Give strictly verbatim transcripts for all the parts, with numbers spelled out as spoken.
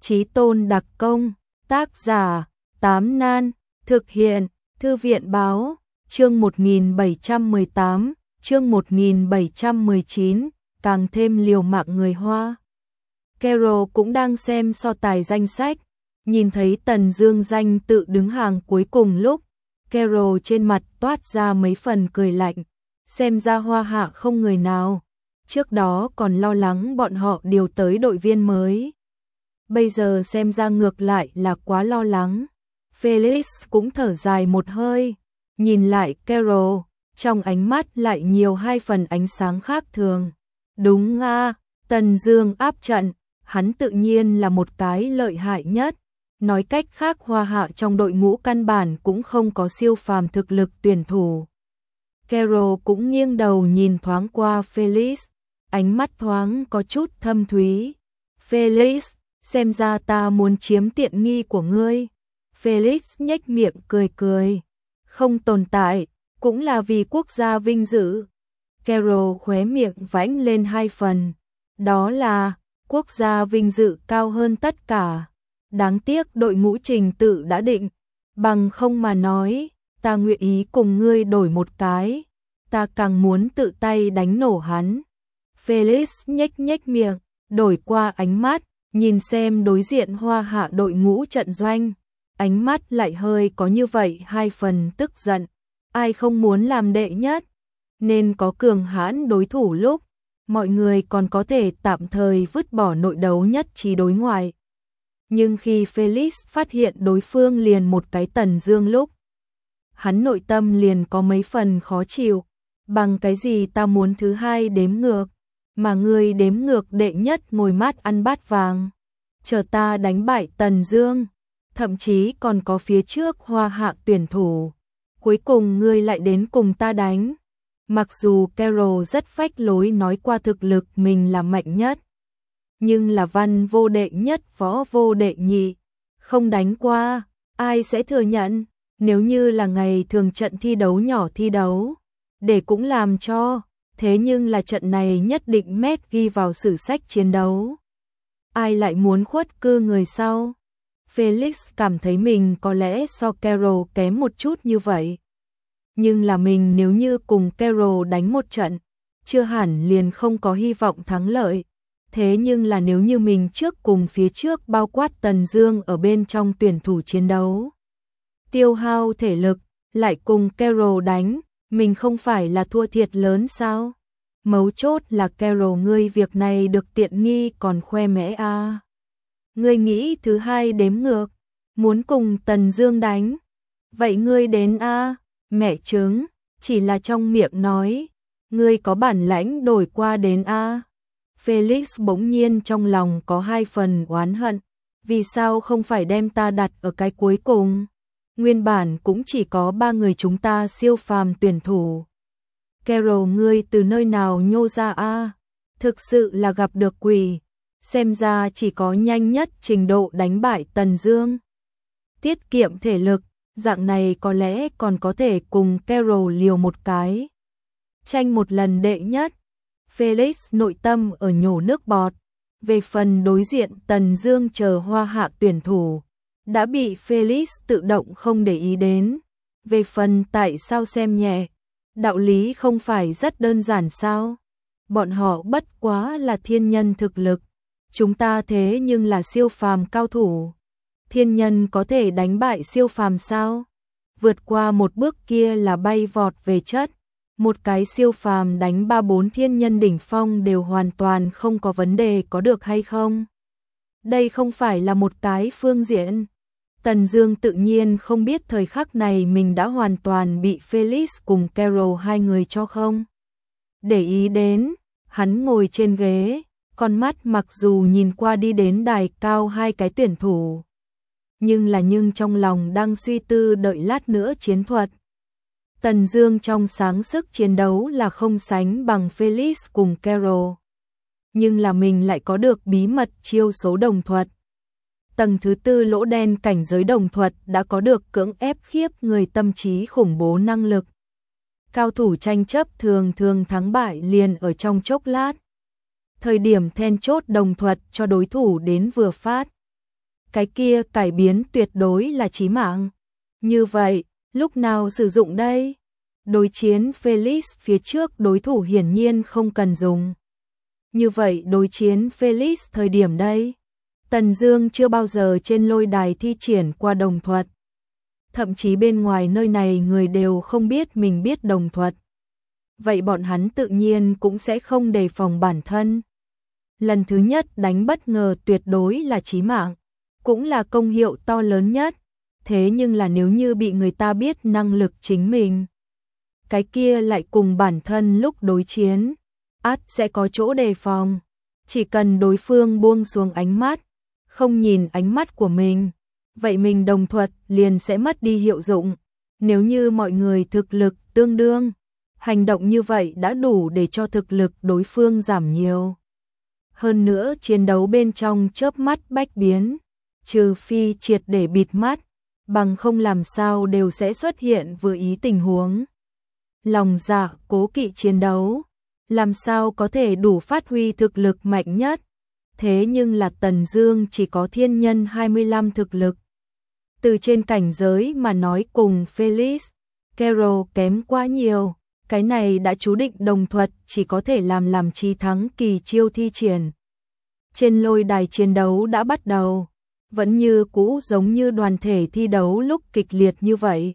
Chí tôn đặc công, tác giả, Tám Nan, thực hiện, Thư viện báo, chương một nghìn bảy trăm mười tám, chương một nghìn bảy trăm mười chín, càng thêm liều mạng người Hoa. Carol cũng đang xem so tài danh sách, nhìn thấy Tần Dương danh tự đứng hàng cuối cùng lúc, Carol trên mặt toát ra mấy phần cười lạnh, xem ra Hoa Hạ không người nào, trước đó còn lo lắng bọn họ điều tới đội viên mới. Bây giờ xem ra ngược lại là quá lo lắng. Felix cũng thở dài một hơi, nhìn lại Carol, trong ánh mắt lại nhiều hai phần ánh sáng khác thường. Đúng a, Tần Dương áp trận, hắn tự nhiên là một cái lợi hại nhất. Nói cách khác Hoa Hạ trong đội ngũ căn bản cũng không có siêu phàm thực lực tuyển thủ. Carol cũng nghiêng đầu nhìn thoáng qua Felix, ánh mắt thoáng có chút thâm thúy. Felix, xem ra ta muốn chiếm tiện nghi của ngươi. Felix nhếch miệng cười cười. Không tồn tại, cũng là vì quốc gia vinh dự. Carol khóe miệng vãnh lên hai phần. Đó là, quốc gia vinh dự cao hơn tất cả. Đáng tiếc đội ngũ trình tự đã định. Bằng không mà nói, ta nguyện ý cùng ngươi đổi một cái. Ta càng muốn tự tay đánh nổ hắn. Felix nhếch nhếch miệng, đổi qua ánh mắt, nhìn xem đối diện Hoa Hạ đội ngũ trận doanh. Ánh mắt lại hơi có như vậy hai phần tức giận. Ai không muốn làm đệ nhất, nên có cường hãn đối thủ lúc mọi người còn có thể tạm thời vứt bỏ nội đấu nhất trí đối ngoại. Nhưng khi Felix phát hiện đối phương liền một cái Tần Dương lúc, hắn nội tâm liền có mấy phần khó chịu. Bằng cái gì ta muốn thứ hai đếm ngược, mà ngươi đếm ngược đệ nhất ngồi mát ăn bát vàng. Chờ ta đánh bại Tần Dương, thậm chí còn có phía trước Hoa Hạ tuyển thủ. Cuối cùng ngươi lại đến cùng ta đánh. Mặc dù Carol rất phách lối nói qua thực lực mình là mạnh nhất, nhưng là văn vô đệ nhất võ vô đệ nhị, không đánh qua, ai sẽ thừa nhận. Nếu như là ngày thường trận thi đấu nhỏ thi đấu, để cũng làm cho, thế nhưng là trận này nhất định mét ghi vào sử sách chiến đấu. Ai lại muốn khuất cư người sau? Felix cảm thấy mình có lẽ so Carol kém một chút như vậy. Nhưng là mình nếu như cùng Carol đánh một trận, chưa hẳn liền không có hy vọng thắng lợi. Thế nhưng là nếu như mình trước cùng phía trước bao quát Tần Dương ở bên trong tuyển thủ chiến đấu, tiêu hao thể lực, lại cùng Carol đánh, mình không phải là thua thiệt lớn sao? Mấu chốt là Carol ngươi việc này được tiện nghi còn khoe mẽ a. À. Ngươi nghĩ thứ hai đếm ngược, muốn cùng Tần Dương đánh. Vậy ngươi đến a, à? Mẹ chứng, chỉ là trong miệng nói, ngươi có bản lãnh đổi qua đến a. À? Felix bỗng nhiên trong lòng có hai phần oán hận, vì sao không phải đem ta đặt ở cái cuối cùng? Nguyên bản cũng chỉ có ba người chúng ta siêu phàm tuyển thủ. Carol ngươi từ nơi nào nhô ra a? À? Thực sự là gặp được quỷ, xem ra chỉ có nhanh nhất trình độ đánh bại Tần Dương. Tiết kiệm thể lực, dạng này có lẽ còn có thể cùng Carol liều một cái. Tranh một lần đệ nhất. Felix nội tâm ở nhổ nước bọt. Về phần đối diện Tần Dương chờ Hoa Hạ tuyển thủ, đã bị Felix tự động không để ý đến. Về phần tại sao xem nhẹ, đạo lý không phải rất đơn giản sao? Bọn họ bất quá là thiên nhân thực lực, chúng ta thế nhưng là siêu phàm cao thủ. Thiên nhân có thể đánh bại siêu phàm sao? Vượt qua một bước kia là bay vọt về chất. Một cái siêu phàm đánh ba bốn thiên nhân đỉnh phong đều hoàn toàn không có vấn đề, có được hay không? Đây không phải là một cái phương diện. Tần Dương tự nhiên không biết thời khắc này mình đã hoàn toàn bị Felix cùng Carol hai người cho không để ý đến. Hắn ngồi trên ghế, con mắt mặc dù nhìn qua đi đến đài cao hai cái tuyển thủ, nhưng là nhưng trong lòng đang suy tư đợi lát nữa chiến thuật. Tần Dương trong sáng sức chiến đấu là không sánh bằng Felix cùng Carol, nhưng là mình lại có được bí mật chiêu số đồng thuật. Tầng thứ tư lỗ đen cảnh giới đồng thuật đã có được cưỡng ép khiếp người tâm trí khủng bố năng lực. Cao thủ tranh chấp thường thường thắng bại liền ở trong chốc lát. Thời điểm then chốt đồng thuật cho đối thủ đến vừa phát. cái kia cải biến tuyệt đối là chí mạng. Như vậy, lúc nào sử dụng đây? Đối chiến Felix phía trước đối thủ hiển nhiên không cần dùng. Như vậy đối chiến Felix thời điểm đây? Tần Dương chưa bao giờ trên lôi đài thi triển qua đồng thuật. Thậm chí bên ngoài nơi này người đều không biết mình biết đồng thuật. Vậy bọn hắn tự nhiên cũng sẽ không đề phòng bản thân. Lần thứ nhất đánh bất ngờ tuyệt đối là chí mạng, cũng là công hiệu to lớn nhất. Thế nhưng là nếu như bị người ta biết năng lực chính mình, cái kia lại cùng bản thân lúc đối chiến, ắt sẽ có chỗ đề phòng. Chỉ cần đối phương buông xuống ánh mắt, không nhìn ánh mắt của mình, vậy mình đồng thuật liền sẽ mất đi hiệu dụng. Nếu như mọi người thực lực tương đương, hành động như vậy đã đủ để cho thực lực đối phương giảm nhiều. Hơn nữa chiến đấu bên trong chớp mắt bách biến, trừ phi triệt để bịt mắt, bằng không làm sao đều sẽ xuất hiện vừa ý tình huống. Lòng dạ cố kỵ chiến đấu, làm sao có thể đủ phát huy thực lực mạnh nhất. Thế nhưng là Tần Dương chỉ có thiên nhân hai mươi lăm thực lực. Từ trên cảnh giới mà nói cùng Felix, Carol kém quá nhiều. Cái này đã chú định đồng thuật chỉ có thể làm làm chi thắng kỳ chiêu thi triển. Trên lôi đài chiến đấu đã bắt đầu, vẫn như cũ giống như đoàn thể thi đấu lúc kịch liệt như vậy.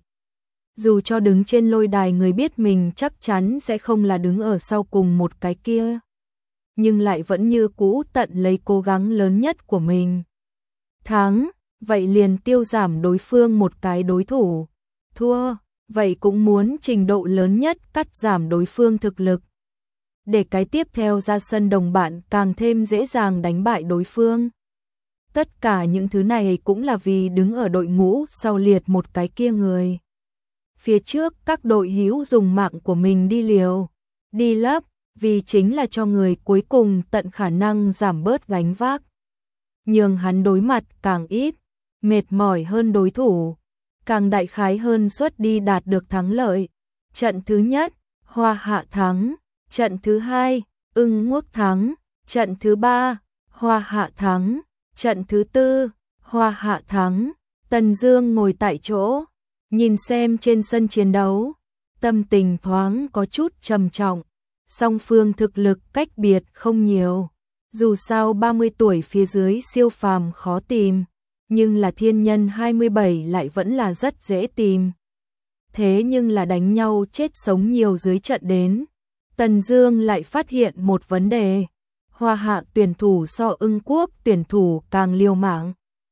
Dù cho đứng trên lôi đài người biết mình chắc chắn sẽ không là đứng ở sau cùng một cái kia, nhưng lại vẫn như cũ tận lấy cố gắng lớn nhất của mình. Thắng, vậy liền tiêu giảm đối phương một cái đối thủ. Thua, vậy cũng muốn trình độ lớn nhất cắt giảm đối phương thực lực, để cái tiếp theo ra sân đồng bạn càng thêm dễ dàng đánh bại đối phương. Tất cả những thứ này cũng là vì đứng ở đội ngũ sau liệt một cái kia người. Phía trước các đội hữu dùng mạng của mình đi liều, đi lấp, vì chính là cho người cuối cùng tận khả năng giảm bớt gánh vác. Nhường hắn đối mặt càng ít, mệt mỏi hơn đối thủ, càng đại khái hơn suất đi đạt được thắng lợi. Trận thứ nhất, Hoa Hạ thắng. Trận thứ hai, Ưng Quốc thắng. Trận thứ ba, Hoa Hạ thắng. Trận thứ tư, Hoa Hạ thắng. Tần Dương ngồi tại chỗ, nhìn xem trên sân chiến đấu, tâm tình thoáng có chút trầm trọng. Song phương thực lực cách biệt không nhiều, dù sao ba mươi tuổi phía dưới siêu phàm khó tìm, nhưng là thiên nhân hai mươi bảy lại vẫn là rất dễ tìm. Thế nhưng là đánh nhau chết sống nhiều dưới trận đến, Tần Dương lại phát hiện một vấn đề. Hoa Hạ tuyển thủ so Ưng Quốc tuyển thủ càng liều mạng.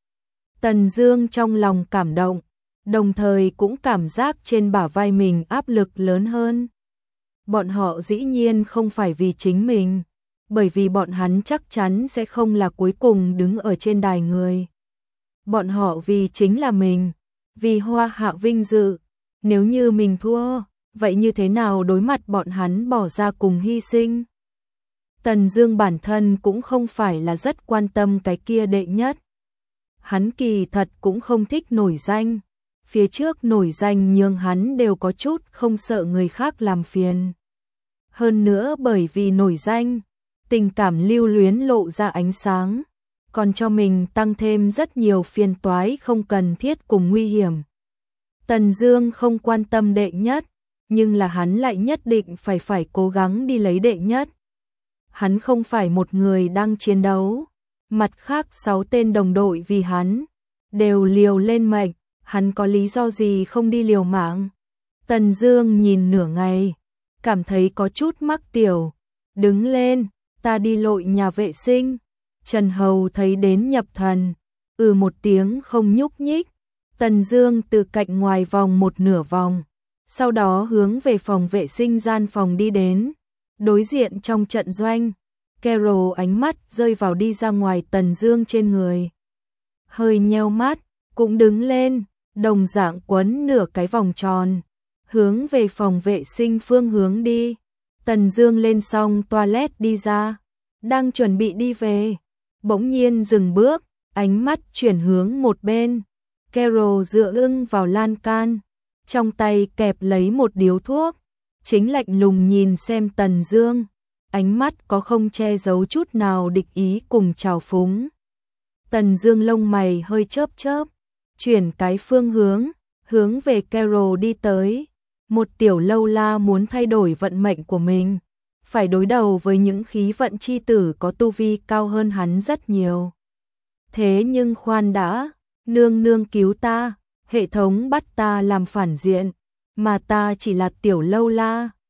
Tần Dương trong lòng cảm động, đồng thời cũng cảm giác trên bả vai mình áp lực lớn hơn. Bọn họ dĩ nhiên không phải vì chính mình, bởi vì bọn hắn chắc chắn sẽ không là cuối cùng đứng ở trên đài người. Bọn họ vì chính là mình, vì Hoa Hạ vinh dự. Nếu như mình thua, vậy như thế nào đối mặt bọn hắn bỏ ra cùng hy sinh? Tần Dương bản thân cũng không phải là rất quan tâm cái kia đệ nhất. Hắn kỳ thật cũng không thích nổi danh. Phía trước nổi danh nhưng hắn đều có chút không sợ người khác làm phiền. Hơn nữa bởi vì nổi danh, tình cảm lưu luyến lộ ra ánh sáng, còn cho mình tăng thêm rất nhiều phiền toái không cần thiết cùng nguy hiểm. Tần Dương không quan tâm đệ nhất, nhưng là hắn lại nhất định phải phải cố gắng đi lấy đệ nhất. Hắn không phải một người đang chiến đấu, mặt khác sáu tên đồng đội vì hắn đều liều lên mệnh, hắn có lý do gì không đi liều mạng? Tần Dương nhìn nửa ngày, cảm thấy có chút mắc tiểu, đứng lên, ta đi lội nhà vệ sinh. Trần Hầu thấy đến nhập thần, ừ một tiếng không nhúc nhích. Tần Dương từ cạnh ngoài vòng một nửa vòng, sau đó hướng về phòng vệ sinh gian phòng đi đến. Đối diện trong trận doanh, Carol ánh mắt rơi vào đi ra ngoài Tần Dương trên người. Hơi nheo mắt, cũng đứng lên, đồng dạng quấn nửa cái vòng tròn, hướng về phòng vệ sinh phương hướng đi. Tần Dương lên xong toilet đi ra, đang chuẩn bị đi về, bỗng nhiên dừng bước, ánh mắt chuyển hướng một bên. Carol dựa lưng vào lan can, trong tay kẹp lấy một điếu thuốc, chính lạnh lùng nhìn xem Tần Dương, ánh mắt có không che giấu chút nào địch ý cùng trào phúng. Tần Dương lông mày hơi chớp chớp, chuyển cái phương hướng, hướng về Carol đi tới. Một tiểu lâu la muốn thay đổi vận mệnh của mình, phải đối đầu với những khí vận chi tử có tu vi cao hơn hắn rất nhiều. Thế nhưng khoan đã, nương nương cứu ta, hệ thống bắt ta làm phản diện, mà ta chỉ là tiểu lâu la,